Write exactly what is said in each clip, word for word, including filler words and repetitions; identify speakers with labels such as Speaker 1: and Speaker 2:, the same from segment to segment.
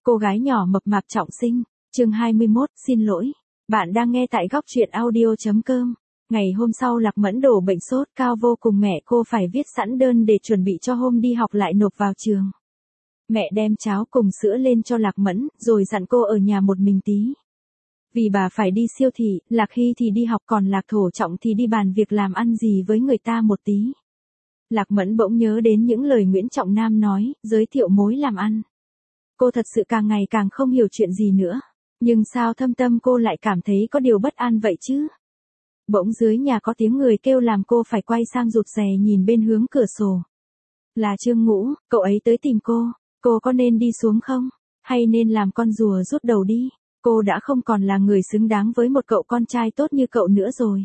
Speaker 1: Cô gái nhỏ mập mạp trọng sinh, chương hai mươi mốt, xin lỗi. Bạn đang nghe tại góc truyện audio.com. Ngày hôm sau Lạc Mẫn đổ bệnh sốt cao vô cùng, mẹ cô phải viết sẵn đơn để chuẩn bị cho hôm đi học lại nộp vào trường. Mẹ đem cháo cùng sữa lên cho Lạc Mẫn, rồi dặn cô ở nhà một mình tí. Vì bà phải đi siêu thị, Lạc Hy thì đi học, còn Lạc Thổ Trọng thì đi bàn việc làm ăn gì với người ta một tí. Lạc Mẫn bỗng nhớ đến những lời Nguyễn Trọng Nam nói, giới thiệu mối làm ăn. Cô thật sự càng ngày càng không hiểu chuyện gì nữa. Nhưng sao thâm tâm cô lại cảm thấy có điều bất an vậy chứ? Bỗng dưới nhà có tiếng người kêu làm cô phải quay sang rụt rè nhìn bên hướng cửa sổ. Là Trương Ngũ, cậu ấy tới tìm cô. Cô có nên đi xuống không? Hay nên làm con rùa rút đầu đi? Cô đã không còn là người xứng đáng với một cậu con trai tốt như cậu nữa rồi.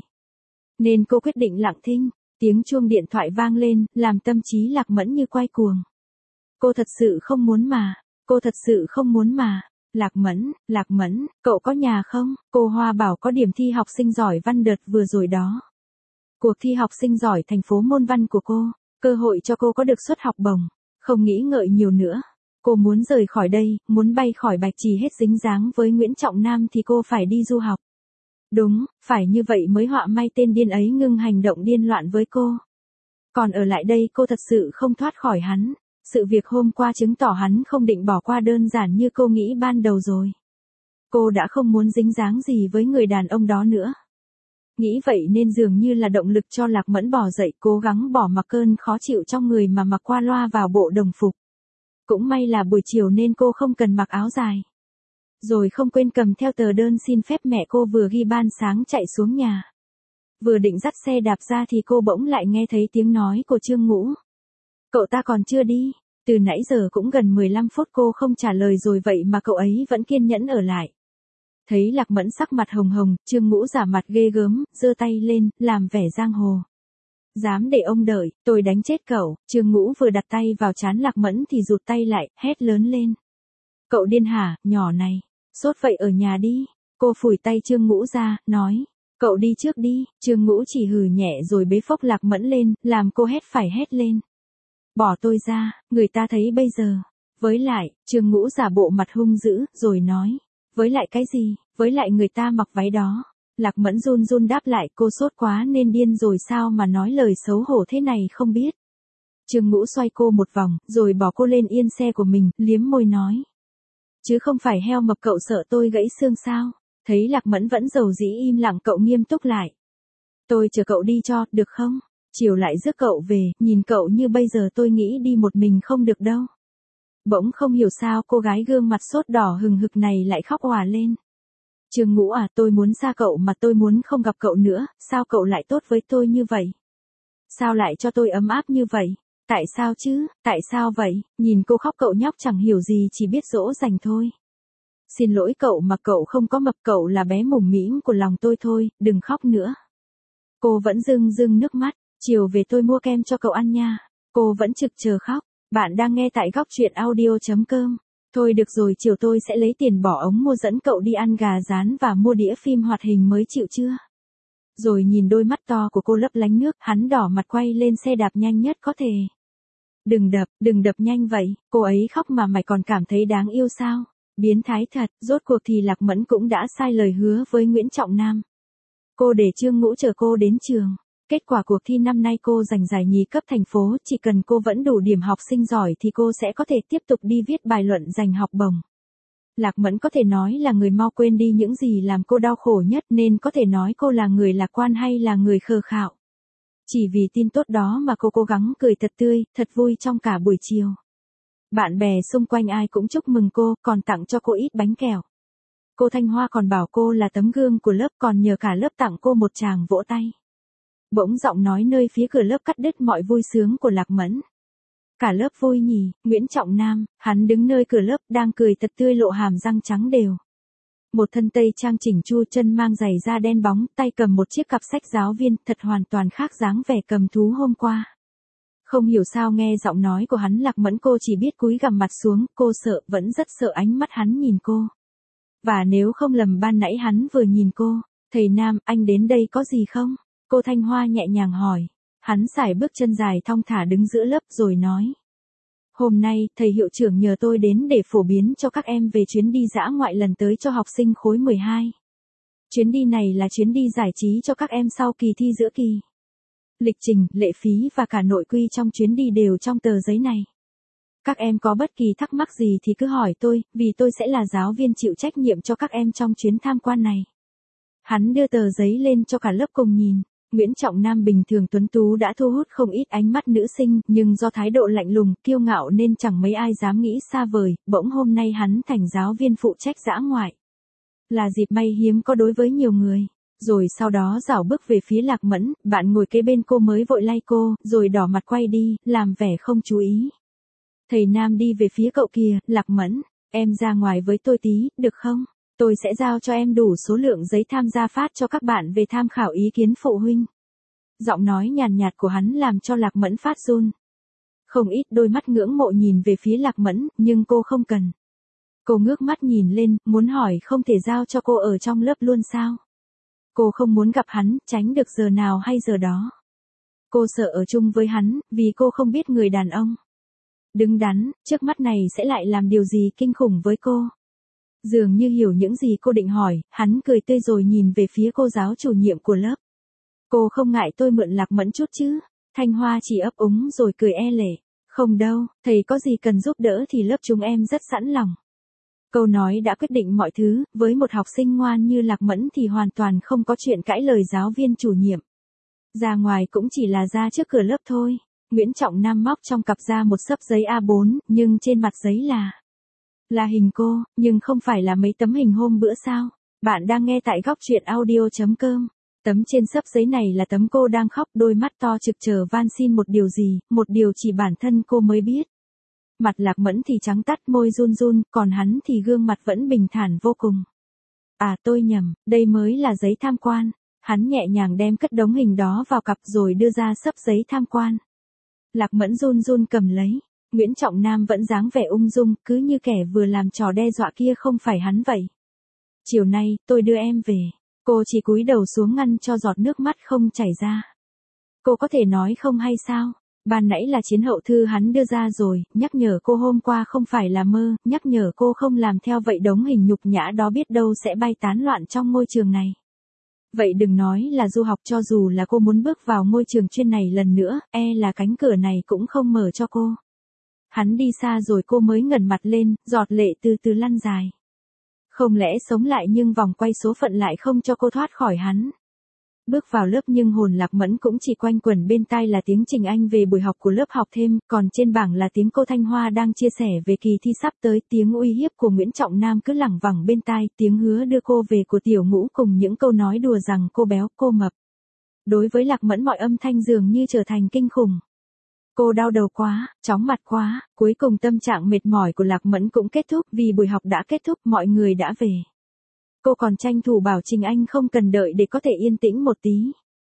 Speaker 1: Nên cô quyết định lặng thinh. Tiếng chuông điện thoại vang lên, làm tâm trí Lạc Mẫn như quay cuồng. Cô thật sự không muốn mà. Cô thật sự không muốn mà. Lạc Mẫn, Lạc Mẫn, cậu có nhà không? Cô Hoa bảo có điểm thi học sinh giỏi văn đợt vừa rồi đó. Cuộc thi học sinh giỏi thành phố môn văn của cô, cơ hội cho cô có được suất học bổng. Không nghĩ ngợi nhiều nữa. Cô muốn rời khỏi đây, muốn bay khỏi Bạch Trì hết dính dáng với Nguyễn Trọng Nam thì cô phải đi du học. Đúng, phải như vậy mới họa may tên điên ấy ngưng hành động điên loạn với cô. Còn ở lại đây cô thật sự không thoát khỏi hắn. Sự việc hôm qua chứng tỏ hắn không định bỏ qua đơn giản như cô nghĩ ban đầu rồi. Cô đã không muốn dính dáng gì với người đàn ông đó nữa. Nghĩ vậy nên dường như là động lực cho Lạc Mẫn bỏ dậy, cố gắng bỏ mặc cơn khó chịu trong người mà mặc qua loa vào bộ đồng phục. Cũng may là buổi chiều nên cô không cần mặc áo dài. Rồi không quên cầm theo tờ đơn xin phép mẹ cô vừa ghi ban sáng chạy xuống nhà. Vừa định dắt xe đạp ra thì cô bỗng lại nghe thấy tiếng nói của Trương Ngũ. Cậu ta còn chưa đi, từ nãy giờ cũng gần mười lăm phút cô không trả lời rồi vậy mà cậu ấy vẫn kiên nhẫn ở lại. Thấy Lạc Mẫn sắc mặt hồng hồng, Trương Ngũ giả mặt ghê gớm, giơ tay lên, làm vẻ giang hồ. Dám để ông đợi, tôi đánh chết cậu. Trương Ngũ vừa đặt tay vào trán Lạc Mẫn thì rụt tay lại, hét lớn lên. Cậu điên hả, nhỏ này, sốt vậy ở nhà đi. Cô phủi tay Trương Ngũ ra, nói. Cậu đi trước đi. Trương Ngũ chỉ hừ nhẹ rồi bế phốc Lạc Mẫn lên, làm cô hét phải hét lên. Bỏ tôi ra, người ta thấy bây giờ. Với lại, Trương Ngũ giả bộ mặt hung dữ, rồi nói. Với lại cái gì, với lại người ta mặc váy đó. Lạc Mẫn run run đáp lại, cô sốt quá nên điên rồi sao mà nói lời xấu hổ thế này không biết. Trương Ngũ xoay cô một vòng, rồi bỏ cô lên yên xe của mình, liếm môi nói. Chứ không phải heo mập cậu sợ tôi gãy xương sao? Thấy Lạc Mẫn vẫn dầu dĩ im lặng, cậu nghiêm túc lại. Tôi chờ cậu đi cho, được không? Chiều lại rước cậu về, nhìn cậu như bây giờ tôi nghĩ đi một mình không được đâu. Bỗng không hiểu sao cô gái gương mặt sốt đỏ hừng hực này lại khóc òa lên. Trương Ngũ à, tôi muốn xa cậu mà tôi muốn không gặp cậu nữa, sao cậu lại tốt với tôi như vậy? Sao lại cho tôi ấm áp như vậy? Tại sao chứ, tại sao vậy? Nhìn cô khóc cậu nhóc chẳng hiểu gì, chỉ biết dỗ dành thôi. Xin lỗi cậu mà cậu không có mập, cậu là bé mủng mĩm của lòng tôi thôi, đừng khóc nữa. Cô vẫn rưng rưng nước mắt, chiều về tôi mua kem cho cậu ăn nha. Cô vẫn trực chờ khóc. Bạn đang nghe tại góc truyện audio.com. Thôi được rồi, chiều tôi sẽ lấy tiền bỏ ống mua dẫn cậu đi ăn gà rán và mua đĩa phim hoạt hình mới, chịu chưa? Rồi nhìn đôi mắt to của cô lấp lánh nước, hắn đỏ mặt quay lên xe đạp nhanh nhất có thể. Đừng đập, đừng đập nhanh vậy, cô ấy khóc mà mày còn cảm thấy đáng yêu sao? Biến thái thật, rốt cuộc thì Lạc Mẫn cũng đã sai lời hứa với Nguyễn Trọng Nam. Cô để Trương Ngũ chờ cô đến trường. Kết quả cuộc thi năm nay cô giành giải nhì cấp thành phố, chỉ cần cô vẫn đủ điểm học sinh giỏi thì cô sẽ có thể tiếp tục đi viết bài luận giành học bổng. Lạc Mẫn có thể nói là người mau quên đi những gì làm cô đau khổ nhất, nên có thể nói cô là người lạc quan hay là người khờ khạo. Chỉ vì tin tốt đó mà cô cố gắng cười thật tươi, thật vui trong cả buổi chiều. Bạn bè xung quanh ai cũng chúc mừng cô, còn tặng cho cô ít bánh kẹo. Cô Thanh Hoa còn bảo cô là tấm gương của lớp, còn nhờ cả lớp tặng cô một tràng vỗ tay. Bỗng giọng nói nơi phía cửa lớp cắt đứt mọi vui sướng của Lạc Mẫn. Cả lớp vui nhỉ, Nguyễn Trọng Nam, hắn đứng nơi cửa lớp đang cười thật tươi, lộ hàm răng trắng đều. Một thân tây trang chỉnh chu, chân mang giày da đen bóng, tay cầm một chiếc cặp sách giáo viên, thật hoàn toàn khác dáng vẻ cầm thú hôm qua. Không hiểu sao nghe giọng nói của hắn, Lạc Mẫn cô chỉ biết cúi gằm mặt xuống, cô sợ, vẫn rất sợ ánh mắt hắn nhìn cô. Và nếu không lầm ban nãy hắn vừa nhìn cô, thầy Nam, anh đến đây có gì không? Cô Thanh Hoa nhẹ nhàng hỏi. Hắn sải bước chân dài thong thả đứng giữa lớp rồi nói. Hôm nay, thầy hiệu trưởng nhờ tôi đến để phổ biến cho các em về chuyến đi dã ngoại lần tới cho học sinh khối mười hai. Chuyến đi này là chuyến đi giải trí cho các em sau kỳ thi giữa kỳ. Lịch trình, lệ phí và cả nội quy trong chuyến đi đều trong tờ giấy này. Các em có bất kỳ thắc mắc gì thì cứ hỏi tôi, vì tôi sẽ là giáo viên chịu trách nhiệm cho các em trong chuyến tham quan này. Hắn đưa tờ giấy lên cho cả lớp cùng nhìn. Nguyễn Trọng Nam bình thường tuấn tú đã thu hút không ít ánh mắt nữ sinh, nhưng do thái độ lạnh lùng, kiêu ngạo nên chẳng mấy ai dám nghĩ xa vời, bỗng hôm nay hắn thành giáo viên phụ trách dã ngoại. Là dịp may hiếm có đối với nhiều người. Rồi sau đó rảo bước về phía Lạc Mẫn, bạn ngồi kế bên cô mới vội lay cô, rồi đỏ mặt quay đi, làm vẻ không chú ý. Thầy Nam đi về phía cậu kia, Lạc Mẫn, em ra ngoài với tôi tí, được không? Tôi sẽ giao cho em đủ số lượng giấy tham gia phát cho các bạn về tham khảo ý kiến phụ huynh. Giọng nói nhàn nhạt của hắn làm cho Lạc Mẫn phát run. Không ít đôi mắt ngưỡng mộ nhìn về phía Lạc Mẫn, nhưng cô không cần. Cô ngước mắt nhìn lên, muốn hỏi không thể giao cho cô ở trong lớp luôn sao? Cô không muốn gặp hắn, tránh được giờ nào hay giờ đó. Cô sợ ở chung với hắn, vì cô không biết người đàn ông đứng đắn, trước mắt này sẽ lại làm điều gì kinh khủng với cô. Dường như hiểu những gì cô định hỏi, hắn cười tươi rồi nhìn về phía cô giáo chủ nhiệm của lớp. Cô không ngại tôi mượn Lạc Mẫn chút chứ? Thanh Hoa chỉ ấp úng rồi cười e lệ. Không đâu, thầy có gì cần giúp đỡ thì lớp chúng em rất sẵn lòng. Câu nói đã quyết định mọi thứ, với một học sinh ngoan như Lạc Mẫn thì hoàn toàn không có chuyện cãi lời giáo viên chủ nhiệm. Ra ngoài cũng chỉ là ra trước cửa lớp thôi. Nguyễn Trọng Nam móc trong cặp ra một xấp giấy A bốn, nhưng trên mặt giấy là... Là hình cô, nhưng không phải là mấy tấm hình hôm bữa sao. Bạn đang nghe tại góc truyện audio chấm com. Tấm trên xấp giấy này là tấm cô đang khóc, đôi mắt to trực chờ van xin một điều gì, một điều chỉ bản thân cô mới biết. Mặt Lạc Mẫn thì trắng tắt, môi run run, còn hắn thì gương mặt vẫn bình thản vô cùng. À tôi nhầm, đây mới là giấy tham quan. Hắn nhẹ nhàng đem cất đống hình đó vào cặp rồi đưa ra xấp giấy tham quan. Lạc Mẫn run run cầm lấy. Nguyễn Trọng Nam vẫn dáng vẻ ung dung, cứ như kẻ vừa làm trò đe dọa kia không phải hắn vậy. Chiều nay, tôi đưa em về. Cô chỉ cúi đầu xuống ngăn cho giọt nước mắt không chảy ra. Cô có thể nói không hay sao? Ban nãy là chiến hậu thư hắn đưa ra rồi, nhắc nhở cô hôm qua không phải là mơ, nhắc nhở cô không làm theo vậy đống hình nhục nhã đó biết đâu sẽ bay tán loạn trong ngôi trường này. Vậy đừng nói là du học, cho dù là cô muốn bước vào ngôi trường chuyên này lần nữa, e là cánh cửa này cũng không mở cho cô. Hắn đi xa rồi cô mới ngẩng mặt lên, giọt lệ từ từ lăn dài. Không lẽ sống lại nhưng vòng quay số phận lại không cho cô thoát khỏi hắn. Bước vào lớp nhưng hồn Lạc Mẫn cũng chỉ quanh quẩn bên tai là tiếng Trình Anh về buổi học của lớp học thêm, còn trên bảng là tiếng cô Thanh Hoa đang chia sẻ về kỳ thi sắp tới, tiếng uy hiếp của Nguyễn Trọng Nam cứ lẳng vẳng bên tai, tiếng hứa đưa cô về của Tiểu Ngũ cùng những câu nói đùa rằng cô béo, cô mập. Đối với Lạc Mẫn mọi âm thanh dường như trở thành kinh khủng. Cô đau đầu quá, chóng mặt quá, cuối cùng tâm trạng mệt mỏi của Lạc Mẫn cũng kết thúc, vì buổi học đã kết thúc, mọi người đã về. Cô còn tranh thủ bảo Trình Anh không cần đợi để có thể yên tĩnh một tí.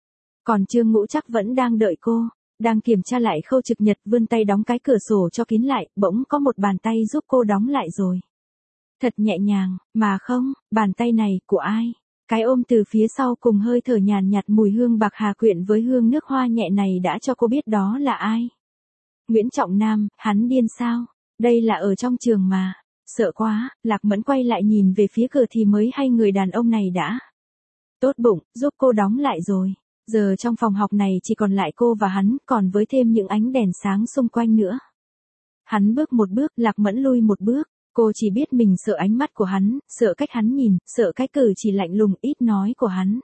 Speaker 1: Còn Trương Ngũ chắc vẫn đang đợi cô, đang kiểm tra lại khâu trực nhật, vươn tay đóng cái cửa sổ cho kín lại, bỗng có một bàn tay giúp cô đóng lại rồi. Thật nhẹ nhàng, mà không, bàn tay này của ai? Cái ôm từ phía sau cùng hơi thở nhàn nhạt mùi hương bạc hà quyện với hương nước hoa nhẹ này đã cho cô biết đó là ai. Nguyễn Trọng Nam, hắn điên sao? Đây là ở trong trường mà. Sợ quá, Lạc Mẫn quay lại nhìn về phía cửa thì mới hay người đàn ông này đã tốt bụng, giúp cô đóng lại rồi. Giờ trong phòng học này chỉ còn lại cô và hắn, còn với thêm những ánh đèn sáng xung quanh nữa. Hắn bước một bước, Lạc Mẫn lui một bước. Cô chỉ biết mình sợ ánh mắt của hắn, sợ cách hắn nhìn, sợ cái cử chỉ lạnh lùng ít nói của hắn.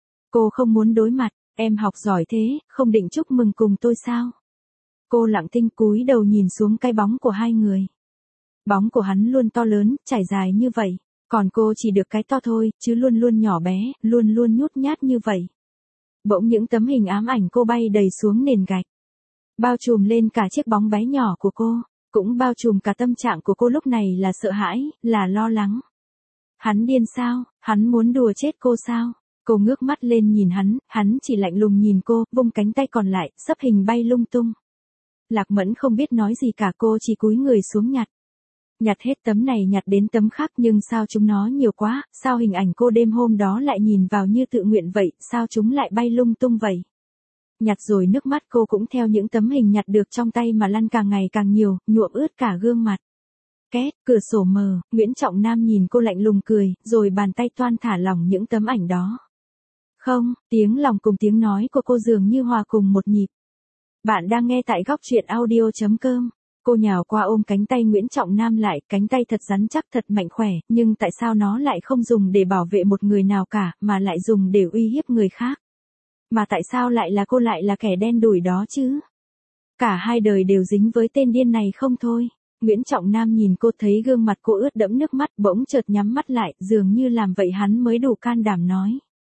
Speaker 1: Cô không muốn đối mặt, em học giỏi thế, không định chúc mừng cùng tôi sao? Cô lặng thinh cúi đầu nhìn xuống cái bóng của hai người. Bóng của hắn luôn to lớn, trải dài như vậy, còn cô chỉ được cái to thôi, chứ luôn luôn nhỏ bé, luôn luôn nhút nhát như vậy. Bỗng những tấm hình ám ảnh cô bay đầy xuống nền gạch, bao trùm lên cả chiếc bóng bé nhỏ của cô, cũng bao trùm cả tâm trạng của cô lúc này là sợ hãi, là lo lắng. Hắn điên sao, hắn muốn đùa chết cô sao? Cô ngước mắt lên nhìn hắn, hắn chỉ lạnh lùng nhìn cô, vung cánh tay còn lại, xấp hình bay lung tung. Lạc Mẫn không biết nói gì cả, cô chỉ cúi người xuống nhặt. Nhặt hết tấm này nhặt đến tấm khác, nhưng sao chúng nó nhiều quá, sao hình ảnh cô đêm hôm đó lại nhìn vào như tự nguyện vậy, sao chúng lại bay lung tung vậy? Nhặt rồi nước mắt cô cũng theo những tấm hình nhặt được trong tay mà lăn càng ngày càng nhiều, nhuộm ướt cả gương mặt. Két, cửa sổ mờ, Nguyễn Trọng Nam nhìn cô lạnh lùng cười, rồi bàn tay toan thả lỏng những tấm ảnh đó. Không, tiếng lòng cùng tiếng nói của cô dường như hòa cùng một nhịp. Bạn đang nghe tại góc truyện audio.com. Cô nhào qua ôm cánh tay Nguyễn Trọng Nam lại, cánh tay thật rắn chắc thật mạnh khỏe, nhưng tại sao nó lại không dùng để bảo vệ một người nào cả, mà lại dùng để uy hiếp người khác? Mà tại sao lại là cô lại là kẻ đen đủi đó chứ? Cả hai đời đều dính với tên điên này không thôi. Nguyễn Trọng Nam nhìn cô thấy gương mặt cô ướt đẫm nước mắt bỗng chợt nhắm mắt lại, dường như làm vậy hắn mới đủ can đảm nói.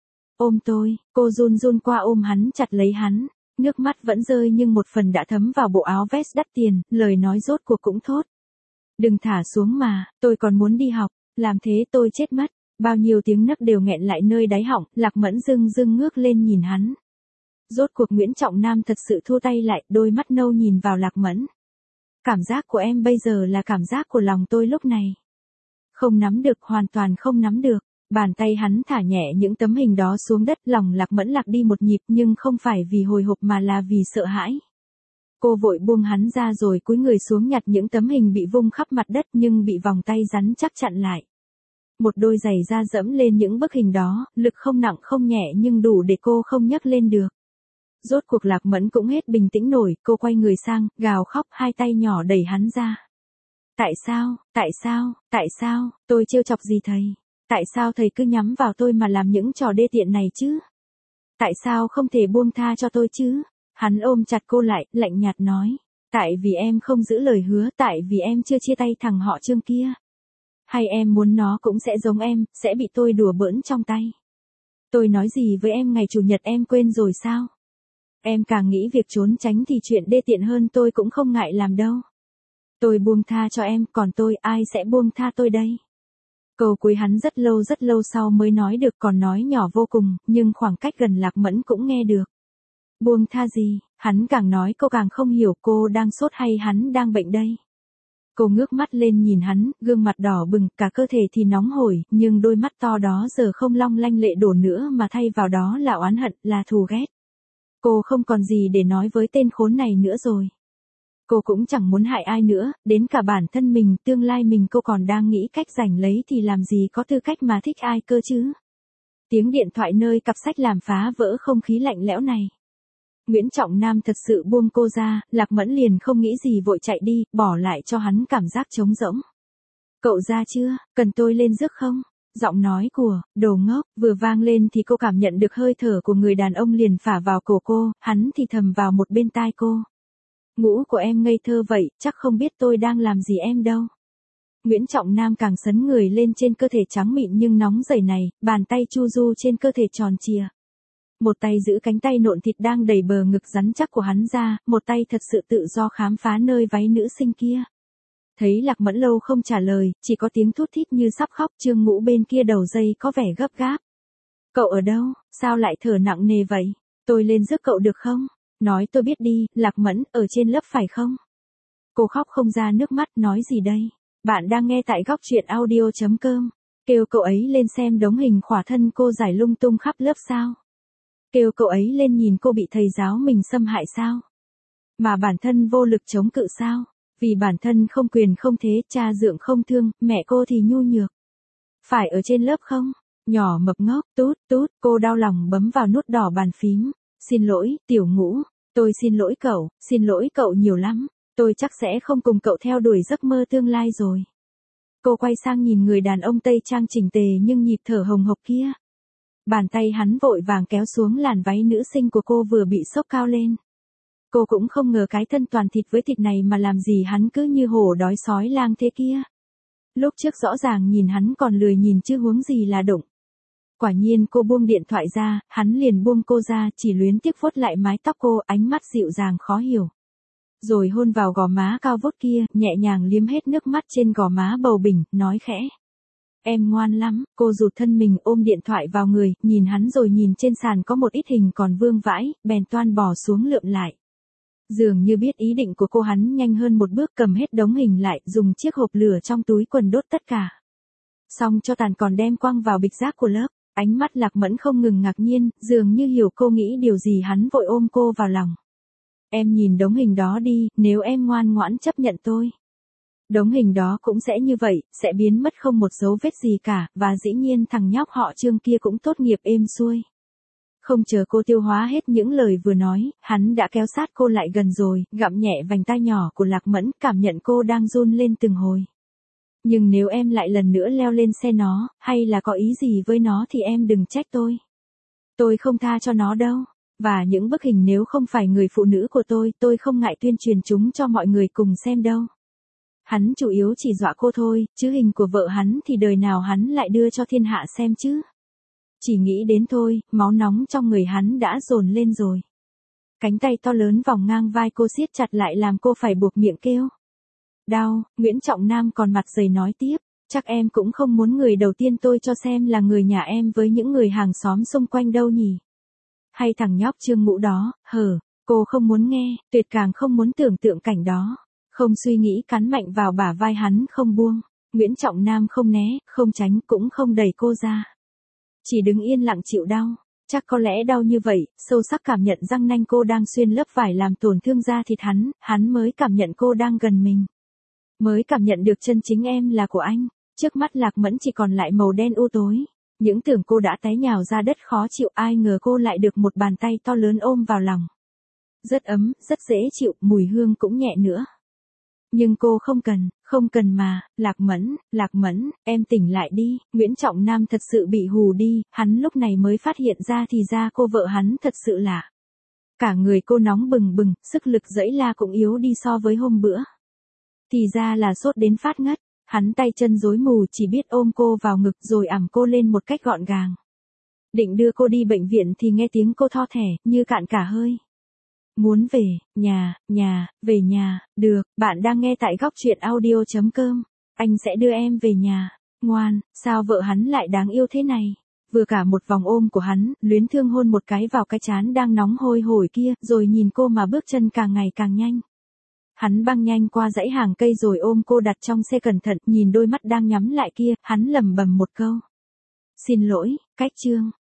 Speaker 1: Ôm tôi, cô run run qua ôm hắn chặt lấy hắn. Nước mắt vẫn rơi nhưng một phần đã thấm vào bộ áo vest đắt tiền, lời nói rốt cuộc cũng thốt. Đừng thả xuống mà, tôi còn muốn đi học, làm thế tôi chết mất. Bao nhiêu tiếng nấc đều nghẹn lại nơi đáy họng, Lạc Mẫn dưng dưng ngước lên nhìn hắn. Rốt cuộc Nguyễn Trọng Nam thật sự thua tay lại, đôi mắt nâu nhìn vào Lạc Mẫn. Cảm giác của em bây giờ là cảm giác của lòng tôi lúc này. Không nắm được, hoàn toàn không nắm được. Bàn tay hắn thả nhẹ những tấm hình đó xuống đất, lòng Lạc Mẫn lạc đi một nhịp nhưng không phải vì hồi hộp mà là vì sợ hãi. Cô vội buông hắn ra rồi cúi người xuống nhặt những tấm hình bị vung khắp mặt đất nhưng bị vòng tay rắn chắc chặn lại. Một đôi giày da dẫm lên những bức hình đó, lực không nặng không nhẹ nhưng đủ để cô không nhấc lên được. Rốt cuộc Lạc Mẫn cũng hết bình tĩnh nổi, cô quay người sang, gào khóc, hai tay nhỏ đẩy hắn ra. Tại sao, tại sao, tại sao, tôi trêu chọc gì thầy? Tại sao thầy cứ nhắm vào tôi mà làm những trò đê tiện này chứ? Tại sao không thể buông tha cho tôi chứ? Hắn ôm chặt cô lại, lạnh nhạt nói. Tại vì em không giữ lời hứa, tại vì em chưa chia tay thằng họ Trương kia. Hay em muốn nó cũng sẽ giống em, sẽ bị tôi đùa bỡn trong tay. Tôi nói gì với em ngày chủ nhật em quên rồi sao? Em càng nghĩ việc trốn tránh thì chuyện đê tiện hơn tôi cũng không ngại làm đâu. Tôi buông tha cho em, còn tôi, ai sẽ buông tha tôi đây? Câu cuối hắn rất lâu rất lâu sau mới nói được, còn nói nhỏ vô cùng, nhưng khoảng cách gần Lạc Mẫn cũng nghe được. Buông tha gì? Hắn càng nói cô càng không hiểu cô đang sốt hay hắn đang bệnh đây. Cô ngước mắt lên nhìn hắn, gương mặt đỏ bừng, cả cơ thể thì nóng hổi, nhưng đôi mắt to đó giờ không long lanh lệ đổ nữa mà thay vào đó là oán hận, là thù ghét. Cô không còn gì để nói với tên khốn này nữa rồi. Cô cũng chẳng muốn hại ai nữa, đến cả bản thân mình, tương lai mình cô còn đang nghĩ cách giành lấy thì làm gì có tư cách mà thích ai cơ chứ. Tiếng điện thoại nơi cặp sách làm phá vỡ không khí lạnh lẽo này. Nguyễn Trọng Nam thật sự buông cô ra, Lạc Mẫn liền không nghĩ gì vội chạy đi, bỏ lại cho hắn cảm giác trống rỗng. Cậu ra chưa, cần tôi lên rước không? Giọng nói của, đồ ngốc, vừa vang lên thì cô cảm nhận được hơi thở của người đàn ông liền phả vào cổ cô, hắn thì thầm vào một bên tai cô. Ngũ của em ngây thơ vậy, chắc không biết tôi đang làm gì em đâu. Nguyễn Trọng Nam càng sấn người lên trên cơ thể trắng mịn nhưng nóng rẩy này, bàn tay chu du trên cơ thể tròn trìa. Một tay giữ cánh tay nộn thịt đang đầy bờ ngực rắn chắc của hắn ra, một tay thật sự tự do khám phá nơi váy nữ sinh kia. Thấy Lạc Mẫn lâu không trả lời, chỉ có tiếng thút thít như sắp khóc, Trương Ngũ bên kia đầu dây có vẻ gấp gáp. Cậu ở đâu, sao lại thở nặng nề vậy? Tôi lên rước cậu được không? Nói tôi biết đi, Lạc Mẫn, ở trên lớp phải không? Cô khóc không ra nước mắt, nói gì đây? Bạn đang nghe tại góc truyện audio.com. Kêu cậu ấy lên xem đống hình khỏa thân cô giải lung tung khắp lớp sao? Kêu cậu ấy lên nhìn cô bị thầy giáo mình xâm hại sao? Mà bản thân vô lực chống cự sao? Vì bản thân không quyền không thế, cha dượng không thương, mẹ cô thì nhu nhược. Phải ở trên lớp không? Nhỏ mập ngốc, tút, tút, cô đau lòng bấm vào nút đỏ bàn phím. Xin lỗi, Tiểu Ngũ, tôi xin lỗi cậu, xin lỗi cậu nhiều lắm, tôi chắc sẽ không cùng cậu theo đuổi giấc mơ tương lai rồi. Cô quay sang nhìn người đàn ông Tây trang chỉnh tề nhưng nhịp thở hồng hộc kia. Bàn tay hắn vội vàng kéo xuống làn váy nữ sinh của cô vừa bị xốc cao lên. Cô cũng không ngờ cái thân toàn thịt với thịt này mà làm gì hắn cứ như hổ đói sói lang thế kia. Lúc trước rõ ràng nhìn hắn còn lười nhìn chứ huống gì là đụng. Quả nhiên cô buông điện thoại ra, hắn liền buông cô ra, chỉ luyến tiếc vuốt lại mái tóc cô, ánh mắt dịu dàng khó hiểu. Rồi hôn vào gò má cao vút kia, nhẹ nhàng liếm hết nước mắt trên gò má bầu bỉnh, nói khẽ. Em ngoan lắm, cô rụt thân mình ôm điện thoại vào người, nhìn hắn rồi nhìn trên sàn có một ít hình còn vương vãi, bèn toan bỏ xuống lượm lại. Dường như biết ý định của cô, hắn nhanh hơn một bước cầm hết đống hình lại, dùng chiếc hộp lửa trong túi quần đốt tất cả. Xong cho tàn còn đem quăng vào bịch rác của lớp. Ánh mắt Lạc Mẫn không ngừng ngạc nhiên, dường như hiểu cô nghĩ điều gì hắn vội ôm cô vào lòng. Em nhìn đống hình đó đi, nếu em ngoan ngoãn chấp nhận tôi. Đống hình đó cũng sẽ như vậy, sẽ biến mất không một dấu vết gì cả, và dĩ nhiên thằng nhóc họ Trương kia cũng tốt nghiệp êm xuôi. Không chờ cô tiêu hóa hết những lời vừa nói, hắn đã kéo sát cô lại gần rồi, gặm nhẹ vành tai nhỏ của Lạc Mẫn, cảm nhận cô đang run lên từng hồi. Nhưng nếu em lại lần nữa leo lên xe nó, hay là có ý gì với nó thì em đừng trách tôi. Tôi không tha cho nó đâu. Và những bức hình nếu không phải người phụ nữ của tôi, tôi không ngại tuyên truyền chúng cho mọi người cùng xem đâu. Hắn chủ yếu chỉ dọa cô thôi, chứ hình của vợ hắn thì đời nào hắn lại đưa cho thiên hạ xem chứ. Chỉ nghĩ đến thôi, máu nóng trong người hắn đã dồn lên rồi. Cánh tay to lớn vòng ngang vai cô siết chặt lại làm cô phải buộc miệng kêu. Đau, Nguyễn Trọng Nam còn mặt dày nói tiếp, chắc em cũng không muốn người đầu tiên tôi cho xem là người nhà em với những người hàng xóm xung quanh đâu nhỉ. Hay thằng nhóc Trương Ngũ đó, hờ, cô không muốn nghe, tuyệt càng không muốn tưởng tượng cảnh đó. Không suy nghĩ cắn mạnh vào bả vai hắn không buông. Nguyễn Trọng Nam không né, không tránh cũng không đẩy cô ra. Chỉ đứng yên lặng chịu đau. Chắc có lẽ đau như vậy, sâu sắc cảm nhận răng nanh cô đang xuyên lớp vải làm tổn thương da thịt hắn, hắn mới cảm nhận cô đang gần mình. Mới cảm nhận được chân chính em là của anh. Trước mắt Lạc Mẫn chỉ còn lại màu đen u tối. Những tưởng cô đã té nhào ra đất khó chịu, ai ngờ cô lại được một bàn tay to lớn ôm vào lòng. Rất ấm, rất dễ chịu, mùi hương cũng nhẹ nữa. Nhưng cô không cần, không cần mà, Lạc Mẫn, Lạc Mẫn, em tỉnh lại đi. Nguyễn Trọng Nam thật sự bị hù đi, hắn lúc này mới phát hiện ra thì ra cô vợ hắn thật sự lạ. Cả người cô nóng bừng bừng, sức lực giãy la cũng yếu đi so với hôm bữa. Thì ra là sốt đến phát ngất, hắn tay chân rối mù chỉ biết ôm cô vào ngực rồi ẵm cô lên một cách gọn gàng. Định đưa cô đi bệnh viện thì nghe tiếng cô tho thẻ, như cạn cả hơi. Muốn về, nhà, nhà, về nhà, được, bạn đang nghe tại góc truyện audio chấm com. Anh sẽ đưa em về nhà. Ngoan, sao vợ hắn lại đáng yêu thế này? Vừa cả một vòng ôm của hắn, luyến thương hôn một cái vào cái trán đang nóng hôi hổi kia, rồi nhìn cô mà bước chân càng ngày càng nhanh. Hắn băng nhanh qua dãy hàng cây rồi ôm cô đặt trong xe cẩn thận, nhìn đôi mắt đang nhắm lại kia, hắn lẩm bẩm một câu. Xin lỗi, cách Trương.